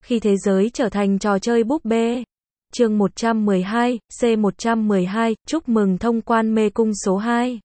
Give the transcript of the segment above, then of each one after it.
Khi thế giới trở thành trò chơi búp bê. Chương 112, C112, chúc mừng thông quan mê cung số 2.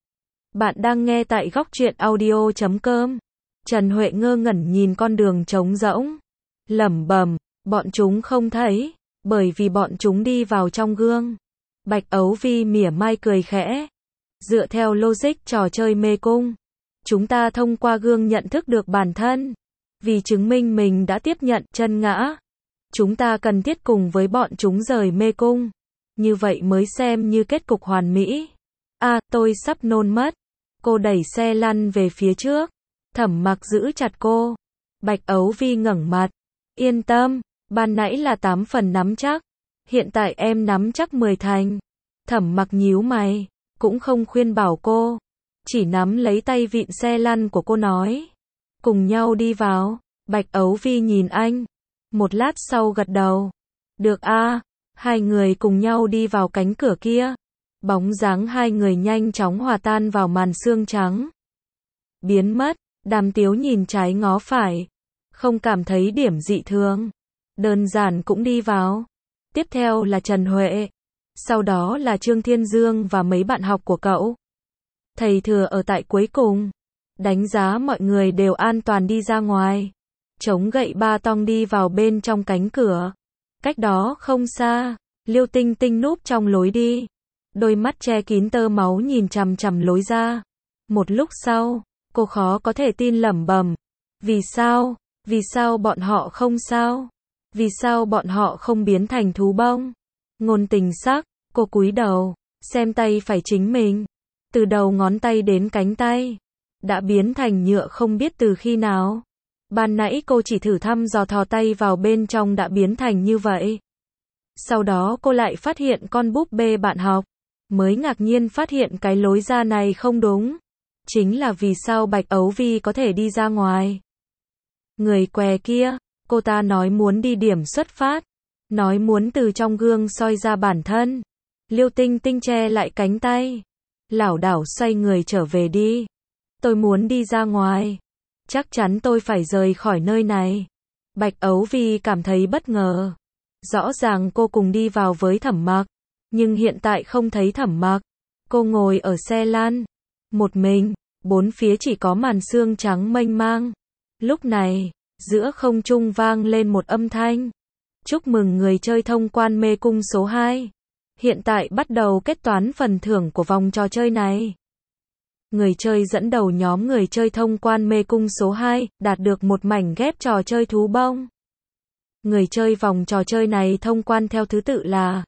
Bạn đang nghe tại góc truyện audio.com. Trần Huệ ngơ ngẩn nhìn con đường trống rỗng. Lẩm bẩm, bọn chúng không thấy, bởi vì bọn chúng đi vào trong gương. Bạch Ấu Vi mỉa mai cười khẽ. Dựa theo logic trò chơi mê cung, chúng ta thông qua gương nhận thức được bản thân. Vì chứng minh mình đã tiếp nhận chân ngã, chúng ta cần thiết cùng với bọn chúng rời mê cung. Như vậy mới xem như kết cục hoàn mỹ. Tôi sắp nôn mất. Cô đẩy xe lăn về phía trước. Thẩm Mặc giữ chặt cô. Bạch Ấu Vi ngẩng mặt. Yên tâm, ban nãy là 8 phần nắm chắc. Hiện tại em nắm chắc 10 thành. Thẩm Mặc nhíu mày, cũng không khuyên bảo cô. Chỉ nắm lấy tay vịn xe lăn của cô nói. Cùng nhau đi vào. Bạch Ấu Vi nhìn anh. Một lát sau gật đầu. Được a. Hai người cùng nhau đi vào cánh cửa kia. Bóng dáng hai người nhanh chóng hòa tan vào màn sương trắng. Biến mất. Đàm Tiếu nhìn trái ngó phải. Không cảm thấy điểm dị thường. Đơn giản cũng đi vào. Tiếp theo là Trần Huệ. Sau đó là Trương Thiên Dương và mấy bạn học của cậu. Thầy Thừa ở tại cuối cùng. Đánh giá mọi người đều an toàn đi ra ngoài. Chống gậy ba tong đi vào bên trong cánh cửa. Cách đó không xa, Liêu Tinh Tinh núp trong lối đi. Đôi mắt che kín tơ máu nhìn chằm chằm lối ra. Một lúc sau, cô khó có thể tin lẩm bẩm. Vì sao? Vì sao bọn họ không sao? Vì sao bọn họ không biến thành thú bông? Ngôn Tình sắc, cô cúi đầu, xem tay phải chính mình. Từ đầu ngón tay đến cánh tay đã biến thành nhựa không biết từ khi nào. Ban nãy cô chỉ thử thăm dò thò tay vào bên trong đã biến thành như vậy. Sau đó cô lại phát hiện con búp bê bạn học. Mới ngạc nhiên phát hiện cái lối ra này không đúng. Chính là vì sao Bạch Ấu Vi có thể đi ra ngoài. Người què kia, cô ta nói muốn đi điểm xuất phát. Nói muốn từ trong gương soi ra bản thân. Liêu Tinh Tinh che lại cánh tay. Lảo đảo xoay người trở về đi. Tôi muốn đi ra ngoài. Chắc chắn tôi phải rời khỏi nơi này. Bạch Ấu Vi cảm thấy bất ngờ. Rõ ràng cô cùng đi vào với Thẩm Mặc. Nhưng hiện tại không thấy Thẩm Mặc. Cô ngồi ở xe lăn. Một mình. Bốn phía chỉ có màn sương trắng mênh mang. Lúc này, giữa không trung vang lên một âm thanh. Chúc mừng người chơi thông quan mê cung số 2. Hiện tại bắt đầu kết toán phần thưởng của vòng trò chơi này. Người chơi dẫn đầu nhóm người chơi thông quan mê cung số 2, đạt được một mảnh ghép trò chơi thú bông. Người chơi vòng trò chơi này thông quan theo thứ tự là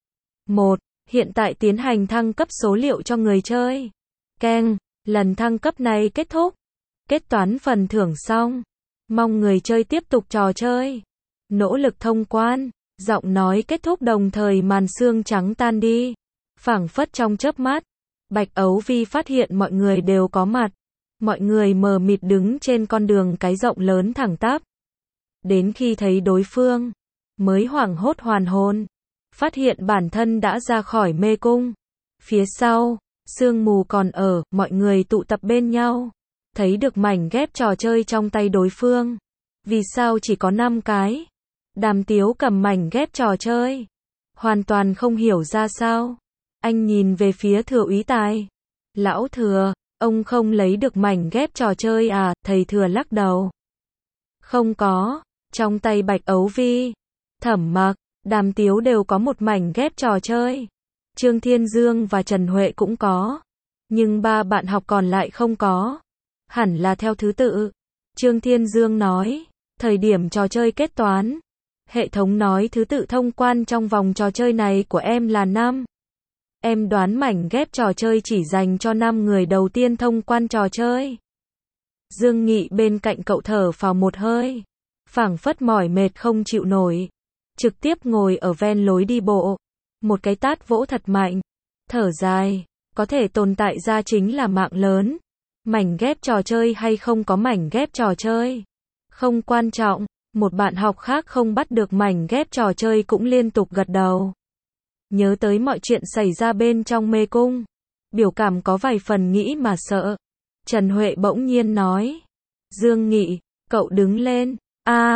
1. Hiện tại tiến hành thăng cấp số liệu cho người chơi. Keng, lần thăng cấp này kết thúc. Kết toán phần thưởng xong. Mong người chơi tiếp tục trò chơi. Nỗ lực thông quan. Giọng nói kết thúc đồng thời màn sương trắng tan đi. Phảng phất trong chớp mắt. Bạch Ấu Vi phát hiện mọi người đều có mặt. Mọi người mờ mịt đứng trên con đường cái rộng lớn thẳng tắp. Đến khi thấy đối phương, mới hoảng hốt hoàn hồn. Phát hiện bản thân đã ra khỏi mê cung. Phía sau, sương mù còn ở, mọi người tụ tập bên nhau. Thấy được mảnh ghép trò chơi trong tay đối phương. Vì sao chỉ có 5 cái? Đàm Tiếu cầm mảnh ghép trò chơi. Hoàn toàn không hiểu ra sao. Anh nhìn về phía Thừa úy Tài. Lão Thừa, ông không lấy được mảnh ghép trò chơi à? Thầy Thừa lắc đầu. Không có. Trong tay Bạch Ấu Vi, Thẩm Mặc, Đàm Tiếu đều có một mảnh ghép trò chơi. Trương Thiên Dương và Trần Huệ cũng có. Nhưng 3 bạn học còn lại không có. Hẳn là theo thứ tự. Trương Thiên Dương nói. Thời điểm trò chơi kết toán. Hệ thống nói thứ tự thông quan trong vòng trò chơi này của em là 5. Em đoán mảnh ghép trò chơi chỉ dành cho 5 người đầu tiên thông quan trò chơi. Dương Nghị bên cạnh cậu thở phào một hơi. Phảng phất mỏi mệt không chịu nổi. Trực tiếp ngồi ở ven lối đi bộ. Một cái tát vỗ thật mạnh. Thở dài. Có thể tồn tại ra chính là mạng lớn. Mảnh ghép trò chơi hay không có mảnh ghép trò chơi. Không quan trọng. Một bạn học khác không bắt được mảnh ghép trò chơi cũng liên tục gật đầu. Nhớ tới mọi chuyện xảy ra bên trong mê cung. Biểu cảm có vài phần nghĩ mà sợ. Trần Huệ bỗng nhiên nói. Dương Nghị, cậu đứng lên.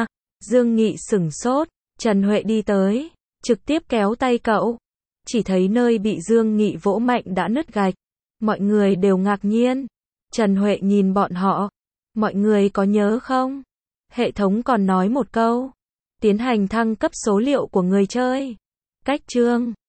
Dương Nghị sửng sốt, Trần Huệ đi tới, trực tiếp kéo tay cậu. Chỉ thấy nơi bị Dương Nghị vỗ mạnh đã nứt gạch. Mọi người đều ngạc nhiên. Trần Huệ nhìn bọn họ. Mọi người có nhớ không? Hệ thống còn nói một câu. Tiến hành thăng cấp số liệu của người chơi. Cách chương